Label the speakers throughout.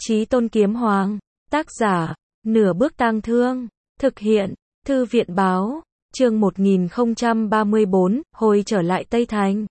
Speaker 1: Chí Tôn Kiếm Hoàng. Tác giả, Nửa Bước Tang Thương. Thực hiện, Thư viện Báo. Chương 1034, hồi trở lại Tây Thành.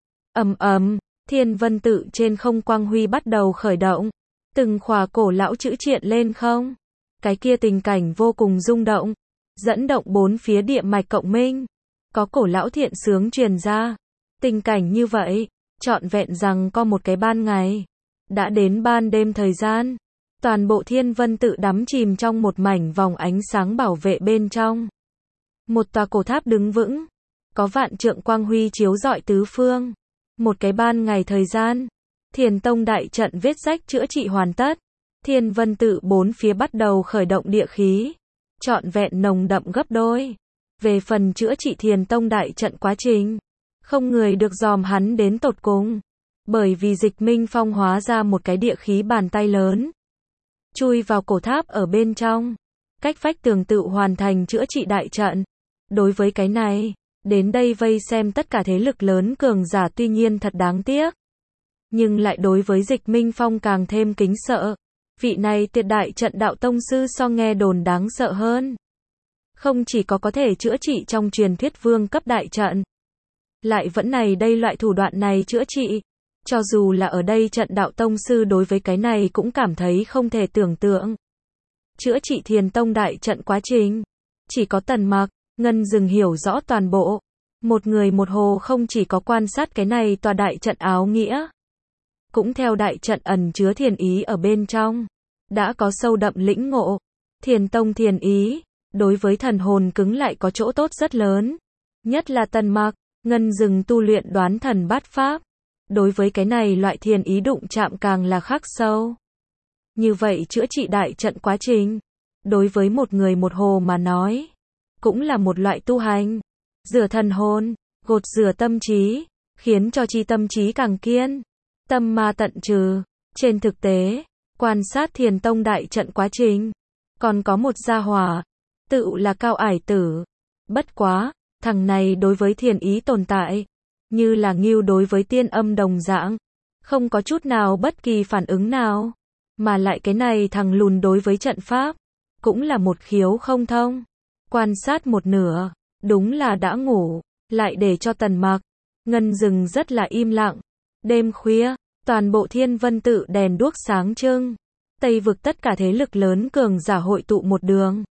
Speaker 1: Thiên Vân Tự trên không quang huy bắt đầu khởi động. Từng khỏa cổ lão chữ triện lên không. Cái kia tình cảnh vô cùng rung động. Dẫn động bốn phía địa mạch cộng minh. Có cổ lão thiện sướng truyền ra. Tình cảnh như vậy, trọn vẹn rằng có một cái ban ngày. Đã đến ban đêm thời gian. Toàn bộ Thiên Vân Tự đắm chìm trong một mảnh vòng ánh sáng bảo vệ bên trong. Một tòa cổ tháp đứng vững. Có vạn trượng quang huy chiếu rọi tứ phương. Một cái ban ngày thời gian. Thiền Tông đại trận vết rách chữa trị hoàn tất. Thiên Vân Tự bốn phía bắt đầu khởi động địa khí. Trọn vẹn nồng đậm gấp đôi. Về phần chữa trị Thiền Tông đại trận quá trình. Không người được dòm hắn đến tột cùng. Bởi vì Dịch Minh Phong hóa ra một cái địa khí bàn tay lớn. Chui vào cổ tháp ở bên trong. Cách vách tường tự hoàn thành chữa trị đại trận. Đối với cái này, đến đây vây xem tất cả thế lực lớn cường giả tuy nhiên thật đáng tiếc. Nhưng lại đối với Dịch Minh Phong càng thêm kính sợ. Vị này tuyệt đại trận đạo tông sư so nghe đồn đáng sợ hơn. Không chỉ có thể chữa trị trong truyền thuyết vương cấp đại trận. Lại vẫn này đây loại thủ đoạn này chữa trị. Cho dù là ở đây trận đạo tông sư đối với cái này cũng cảm thấy không thể tưởng tượng. Chữa trị Thiền Tông đại trận quá trình. Chỉ có Tần Mặc, Ngân Dừng hiểu rõ toàn bộ. Một người một hồ không chỉ có quan sát cái này tòa đại trận áo nghĩa. Cũng theo đại trận ẩn chứa thiền ý ở bên trong. Đã có sâu đậm lĩnh ngộ. Thiền Tông thiền ý, đối với thần hồn cứng lại có chỗ tốt rất lớn. Nhất là Tần Mặc, Ngân Dừng tu luyện đoán thần bát pháp. Đối với cái này loại thiền ý đụng chạm càng là khắc sâu. Như vậy chữa trị đại trận quá trình. Đối với một người một hồ mà nói. Cũng là một loại tu hành. Rửa thần hồn, gột rửa tâm trí. Khiến cho chi tâm trí càng kiên. Tâm ma tận trừ. Trên thực tế, quan sát Thiền Tông đại trận quá trình. Còn có một gia hỏa. Tự là Cao Ải Tử. Bất quá, thằng này đối với thiền ý tồn tại. Như là ngưu đối với tiên âm đồng dạng. Không có chút nào bất kỳ phản ứng nào. Mà lại cái này thằng lùn đối với trận pháp. Cũng là một khiếu không thông. Quan sát một nửa. Đúng là đã ngủ. Lại để cho Tần Mặc. Ngân Dừng rất là im lặng. Đêm khuya. Toàn bộ Thiên Vân Tự đèn đuốc sáng trưng. Tây vực tất cả thế lực lớn cường giả hội tụ một đường.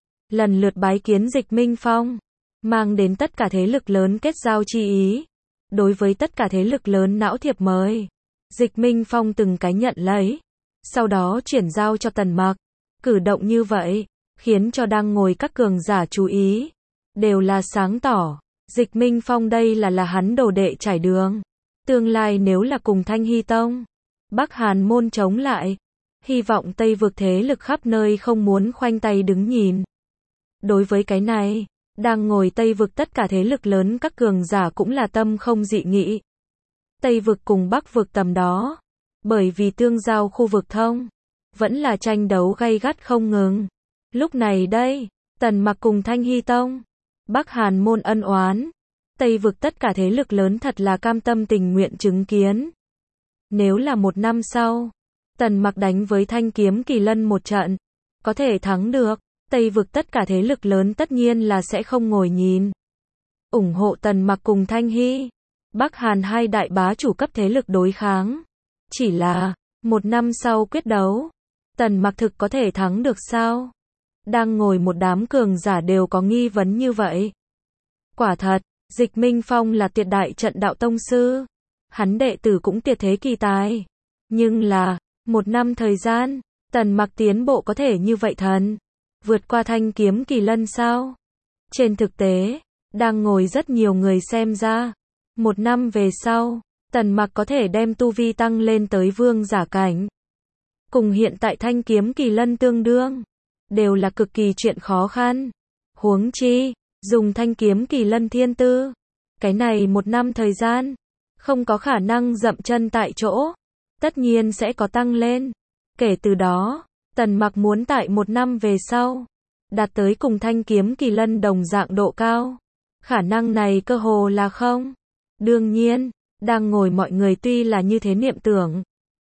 Speaker 1: Lần lượt bái kiến Dịch Minh Phong. Mang đến tất cả thế lực lớn kết giao chi ý. Đối với tất cả thế lực lớn não thiệp mời. Dịch Minh Phong từng cái nhận lấy. Sau đó chuyển giao cho Tần Mặc. Cử động như vậy, khiến cho đang ngồi các cường giả chú ý. Đều là sáng tỏ. Dịch Minh Phong đây là hắn đồ đệ trải đường. Tương lai nếu là cùng Thanh Hy Tông, Bắc Hàn môn chống lại. Hy vọng Tây vực thế lực khắp nơi không muốn khoanh tay đứng nhìn. Đối với cái này, đang ngồi Tây vực tất cả thế lực lớn các cường giả cũng là tâm không dị nghị. Tây vực cùng Bắc vực tầm đó. Bởi vì tương giao khu vực thông. Vẫn là tranh đấu gay gắt không ngừng. Lúc này đây, Tần Mặc cùng Thanh Hy Tông. Bắc Hàn môn ân oán. Tây vực tất cả thế lực lớn thật là cam tâm tình nguyện chứng kiến. Nếu là một năm sau, Tần Mặc đánh với Thanh Kiếm Kỳ Lân một trận. Có thể thắng được. Tây vực tất cả thế lực lớn tất nhiên là sẽ không ngồi nhìn. ủng hộ Tần Mặc cùng Thanh Hy. Bắc Hàn hai đại bá chủ cấp thế lực đối kháng. Chỉ là, một năm sau quyết đấu. Tần Mặc thực có thể thắng được sao? Đang ngồi một đám cường giả đều có nghi vấn như vậy. Quả thật, Dịch Minh Phong là tuyệt đại trận đạo tông sư. Hắn đệ tử cũng tuyệt thế kỳ tài. Nhưng là, một năm thời gian, Tần Mặc tiến bộ có thể như vậy thần. Vượt qua Thanh Kiếm Kỳ Lân sao? Trên thực tế, đang ngồi rất nhiều người xem ra. Một năm về sau, Tần Mặc có thể đem tu vi tăng lên tới vương giả cảnh. Cùng hiện tại Thanh Kiếm Kỳ Lân tương đương. Đều là cực kỳ chuyện khó khăn. Huống chi, dùng Thanh Kiếm Kỳ Lân thiên tư. Cái này một năm thời gian. Không có khả năng dậm chân tại chỗ. Tất nhiên sẽ có tăng lên. Kể từ đó, Tần Mặc muốn tại một năm về sau. Đạt tới cùng Thanh Kiếm Kỳ Lân đồng dạng độ cao. Khả năng này cơ hồ là không. Đương nhiên, đang ngồi mọi người tuy là như thế niệm tưởng.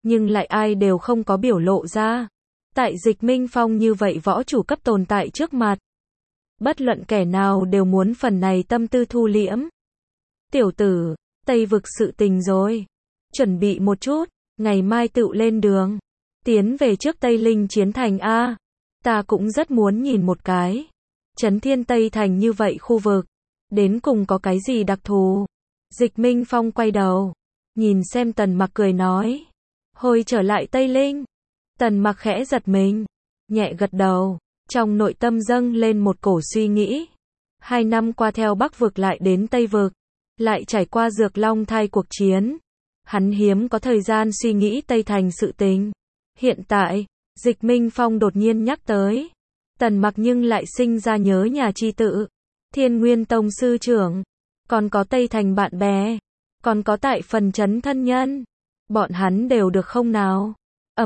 Speaker 1: nhưng lại ai đều không có biểu lộ ra. Tại Dịch Minh Phong như vậy võ chủ cấp tồn tại trước mặt, bất luận kẻ nào đều muốn phần này tâm tư thu liễm. Tiểu tử, Tây vực sự tình rồi. Chuẩn bị một chút, ngày mai tựu lên đường. Tiến về trước Tây Linh Chiến Thành A. Ta cũng rất muốn nhìn một cái. Trấn Thiên Tây Thành như vậy khu vực. Đến cùng có cái gì đặc thù? Dịch Minh Phong quay đầu. Nhìn xem Tần Mặc cười nói. Hồi trở lại Tây Linh. Tần Mặc khẽ giật mình. Nhẹ gật đầu. Trong nội tâm dâng lên một cổ suy nghĩ. 2 năm qua theo Bắc vực lại đến Tây vực. Lại trải qua Dược Long thai cuộc chiến. Hắn hiếm có thời gian suy nghĩ Tây Thành sự tình. Hiện tại, Dịch Minh Phong đột nhiên nhắc tới. Tần Mặc nhưng lại sinh ra nhớ nhà chi tự. Thiên Nguyên Tông sư trưởng. Còn có Tây Thành bạn bè. Còn có tại phần trấn thân nhân. Bọn hắn đều được không nào?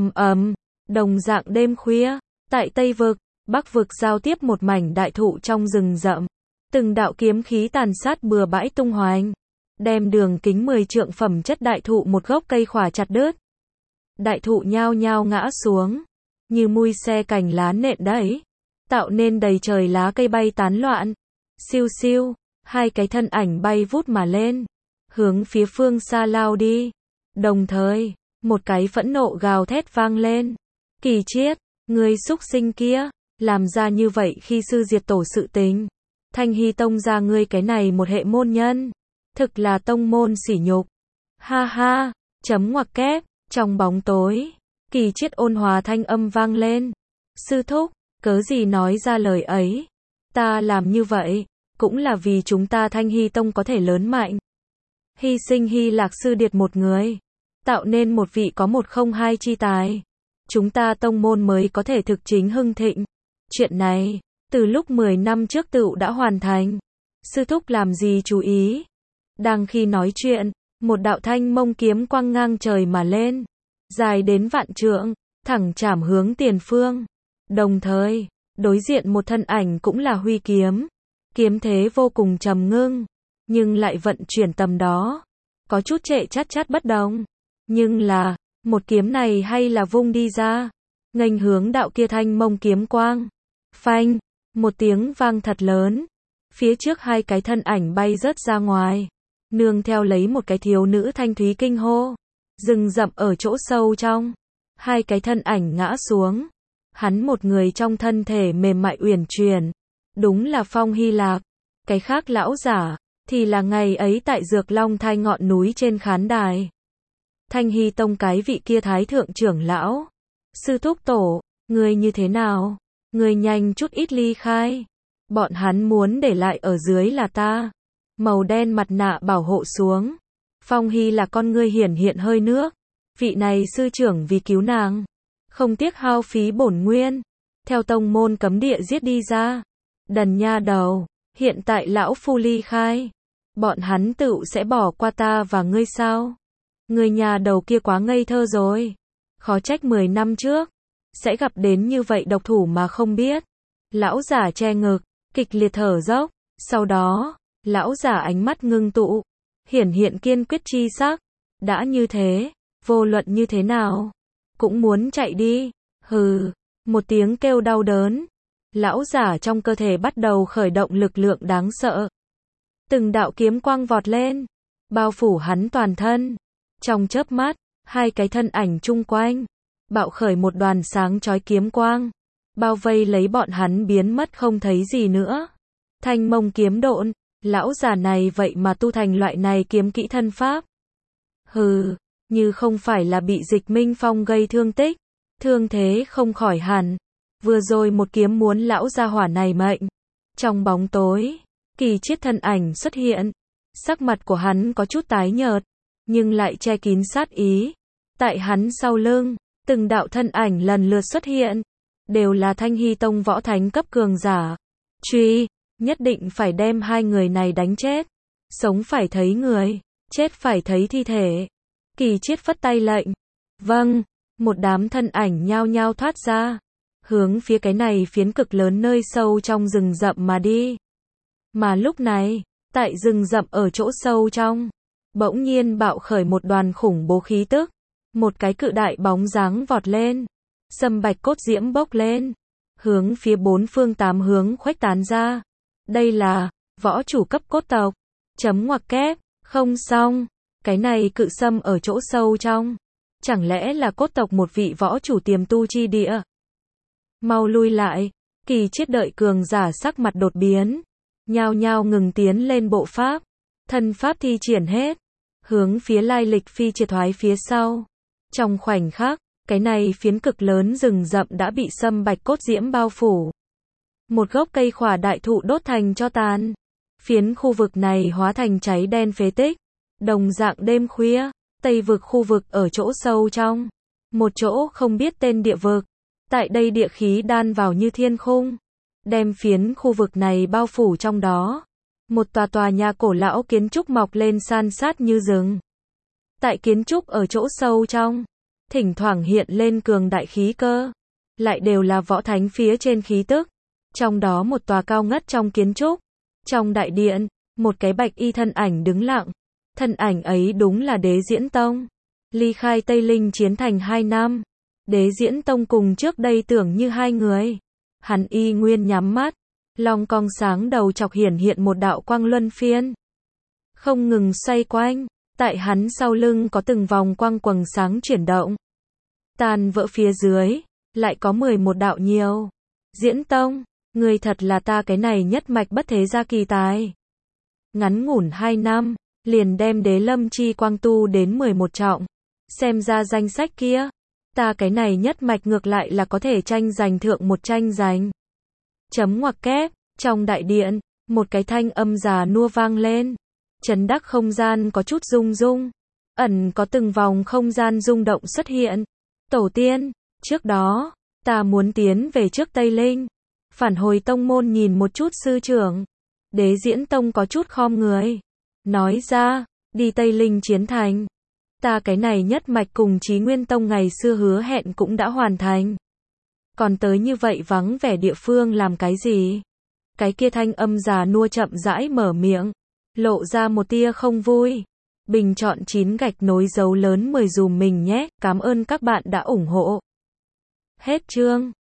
Speaker 1: Đồng dạng đêm khuya. Tại Tây vực, Bắc vực giao tiếp một mảnh đại thụ trong rừng rậm. Từng đạo kiếm khí tàn sát bừa bãi tung hoành. Đem đường kính 10 trượng phẩm chất đại thụ một gốc cây khỏa chặt đứt. Đại thụ nhao nhao ngã xuống. Như mui xe cành lá nện đẩy. Tạo nên đầy trời lá cây bay tán loạn. Siêu siêu, 2 cái thân ảnh bay vút mà lên. Hướng phía phương xa lao đi. Đồng thời, một cái phẫn nộ gào thét vang lên. Kỳ Chiết, ngươi xúc sinh kia, làm ra như vậy khi sư diệt tổ sự tình. Thanh Hy Tông ra ngươi cái này một hệ môn nhân. Thực là tông môn sỉ nhục. Ha ha, chấm ngoặc kép, trong bóng tối. Kỳ Chiết ôn hòa thanh âm vang lên. Sư thúc, cớ gì nói ra lời ấy. Ta làm như vậy, cũng là vì chúng ta Thanh Hy Tông có thể lớn mạnh. Hy sinh Hy Lạc sư điệt một người. Tạo nên một vị có 102 chi tài. Chúng ta tông môn mới có thể thực chính hưng thịnh. Chuyện này, từ lúc 10 năm trước tựu đã hoàn thành. Sư thúc làm gì chú ý. Đang khi nói chuyện, một đạo thanh mông kiếm quang ngang trời mà lên. Dài đến vạn trượng, thẳng chảm hướng tiền phương. Đồng thời, đối diện một thân ảnh cũng là huy kiếm. Kiếm thế vô cùng trầm ngưng, nhưng lại vận chuyển tầm đó. Có chút trệ chát bất đồng. Nhưng là, một kiếm này hay là vung đi ra. Nghênh hướng đạo kia thanh mông kiếm quang. Phanh, một tiếng vang thật lớn. Phía trước 2 cái thân ảnh bay rớt ra ngoài. Nương theo lấy một cái thiếu nữ thanh thúy kinh hô. Rừng rậm ở chỗ sâu trong. 2 cái thân ảnh ngã xuống. Hắn một người trong thân thể mềm mại uyển chuyển. Đúng là Phong Hy Lạc. Cái khác lão giả, thì là ngày ấy tại Dược Long thai ngọn núi trên khán đài. Thanh Hy Tông cái vị kia thái thượng trưởng lão. Sư thúc tổ, người như thế nào? Người nhanh chút ít ly khai. Bọn hắn muốn để lại ở dưới là ta. Màu đen mặt nạ bảo hộ xuống. Phong Hy là con ngươi hiển hiện hơi nước. Vị này sư trưởng vì cứu nàng. Không tiếc hao phí bổn nguyên. Theo tông môn cấm địa giết đi ra. Đần nha đầu, hiện tại lão phu ly khai. Bọn hắn tựu sẽ bỏ qua ta và ngươi sao? Người nhà đầu kia quá ngây thơ rồi. Khó trách 10 năm trước. Sẽ gặp đến như vậy độc thủ mà không biết. Lão giả che ngực, kịch liệt thở dốc. Sau đó, lão giả ánh mắt ngưng tụ. Hiển hiện kiên quyết chi sắc. Đã như thế, vô luận như thế nào. Cũng muốn chạy đi. Hừ, một tiếng kêu đau đớn. Lão giả trong cơ thể bắt đầu khởi động lực lượng đáng sợ. Từng đạo kiếm quang vọt lên. Bao phủ hắn toàn thân. Trong chớp mắt, 2 cái thân ảnh chung quanh. Bạo khởi một đoàn sáng chói kiếm quang. Bao vây lấy bọn hắn biến mất không thấy gì nữa. Thanh mông kiếm độn. Lão già này vậy mà tu thành loại này kiếm kỹ thân pháp. Hừ, như không phải là bị Dịch Minh Phong gây thương tích. Thương thế không khỏi hẳn. Vừa rồi một kiếm muốn lão gia hỏa này mệnh. Trong bóng tối, Kỳ Chiết thân ảnh xuất hiện. Sắc mặt của hắn có chút tái nhợt, nhưng lại che kín sát ý. Tại hắn sau lưng, từng đạo thân ảnh lần lượt xuất hiện. Đều là Thanh Hy Tông võ thánh cấp cường giả. Truy, nhất định phải đem 2 người này đánh chết. Sống phải thấy người, chết phải thấy thi thể. Kỳ Chiết phất tay lệnh. Vâng, một đám thân ảnh nhao nhao thoát ra. Hướng phía cái này phiến cực lớn nơi sâu trong rừng rậm mà đi. Mà lúc này, tại rừng rậm ở chỗ sâu trong, bỗng nhiên bạo khởi một đoàn khủng bố khí tức. một cái cự đại bóng dáng vọt lên. Sâm bạch cốt diễm bốc lên, hướng phía bốn phương tám hướng khuếch tán ra. Đây là võ chủ cấp cốt tộc. Chấm ngoặc kép, không xong, cái này cự sâm ở chỗ sâu trong. Chẳng lẽ là cốt tộc một vị võ chủ tiềm tu chi địa? Mau lui lại, Kỳ Chiết đợi cường giả sắc mặt đột biến. Nhao nhao ngừng tiến lên bộ pháp. Thân pháp thi triển hết. Hướng phía lai lịch phi triệt thoái phía sau. Trong khoảnh khắc, cái này phiến cực lớn rừng rậm đã bị sâm bạch cốt diễm bao phủ. Một gốc cây khỏa đại thụ đốt thành tro tàn. Phiến khu vực này hóa thành cháy đen phế tích. Đồng dạng đêm khuya, Tây vực khu vực ở chỗ sâu trong. Một chỗ không biết tên địa vực. Tại đây địa khí đan vào như thiên khung. Đem phiến khu vực này bao phủ trong đó. Một tòa tòa nhà cổ lão kiến trúc mọc lên san sát như rừng. Tại kiến trúc ở chỗ sâu trong, thỉnh thoảng hiện lên cường đại khí cơ. Lại đều là võ thánh phía trên khí tức. Trong đó một tòa cao ngất trong kiến trúc. Trong đại điện, một cái bạch y thân ảnh đứng lặng. Thân ảnh ấy đúng là Đế Diễn Tông. Ly khai Tây Linh chiến thành 2 năm. Đế Diễn Tông cùng trước đây tưởng như hai người. Hắn y nguyên nhắm mắt. Long cong sáng đầu chọc hiển hiện một đạo quang luân phiên. Không ngừng xoay quanh. Tại hắn sau lưng có từng vòng quang quầng sáng chuyển động. Tàn vỡ phía dưới. Lại có 11 đạo nhiều. Diễn Tông, người thật là ta cái này nhất mạch bất thế gia kỳ tài. Ngắn ngủn 2 năm. Liền đem đế lâm chi quang tu đến 11 trọng. Xem ra danh sách kia. Ta cái này nhất mạch ngược lại là có thể tranh giành thượng một tranh giành. Chấm ngoặc kép, trong đại điện, một cái thanh âm già nua vang lên. Chấn đắc không gian có chút rung rung. Ẩn có từng vòng không gian rung động xuất hiện. Tổ tiên, trước đó, ta muốn tiến về trước Tây Linh. Phản hồi tông môn nhìn một chút sư trưởng. Đế Diễn Tông có chút khom người. Nói ra, đi Tây Linh chiến thành. Ta cái này nhất mạch cùng Chí Nguyên Tông ngày xưa hứa hẹn cũng đã hoàn thành. Còn tới như vậy vắng vẻ địa phương làm cái gì? Cái kia thanh âm già nua chậm rãi mở miệng. Lộ ra một tia không vui. Bình chọn 9 gạch nối dấu lớn 10 dùm mình nhé. Cảm ơn các bạn đã ủng hộ. Hết chương.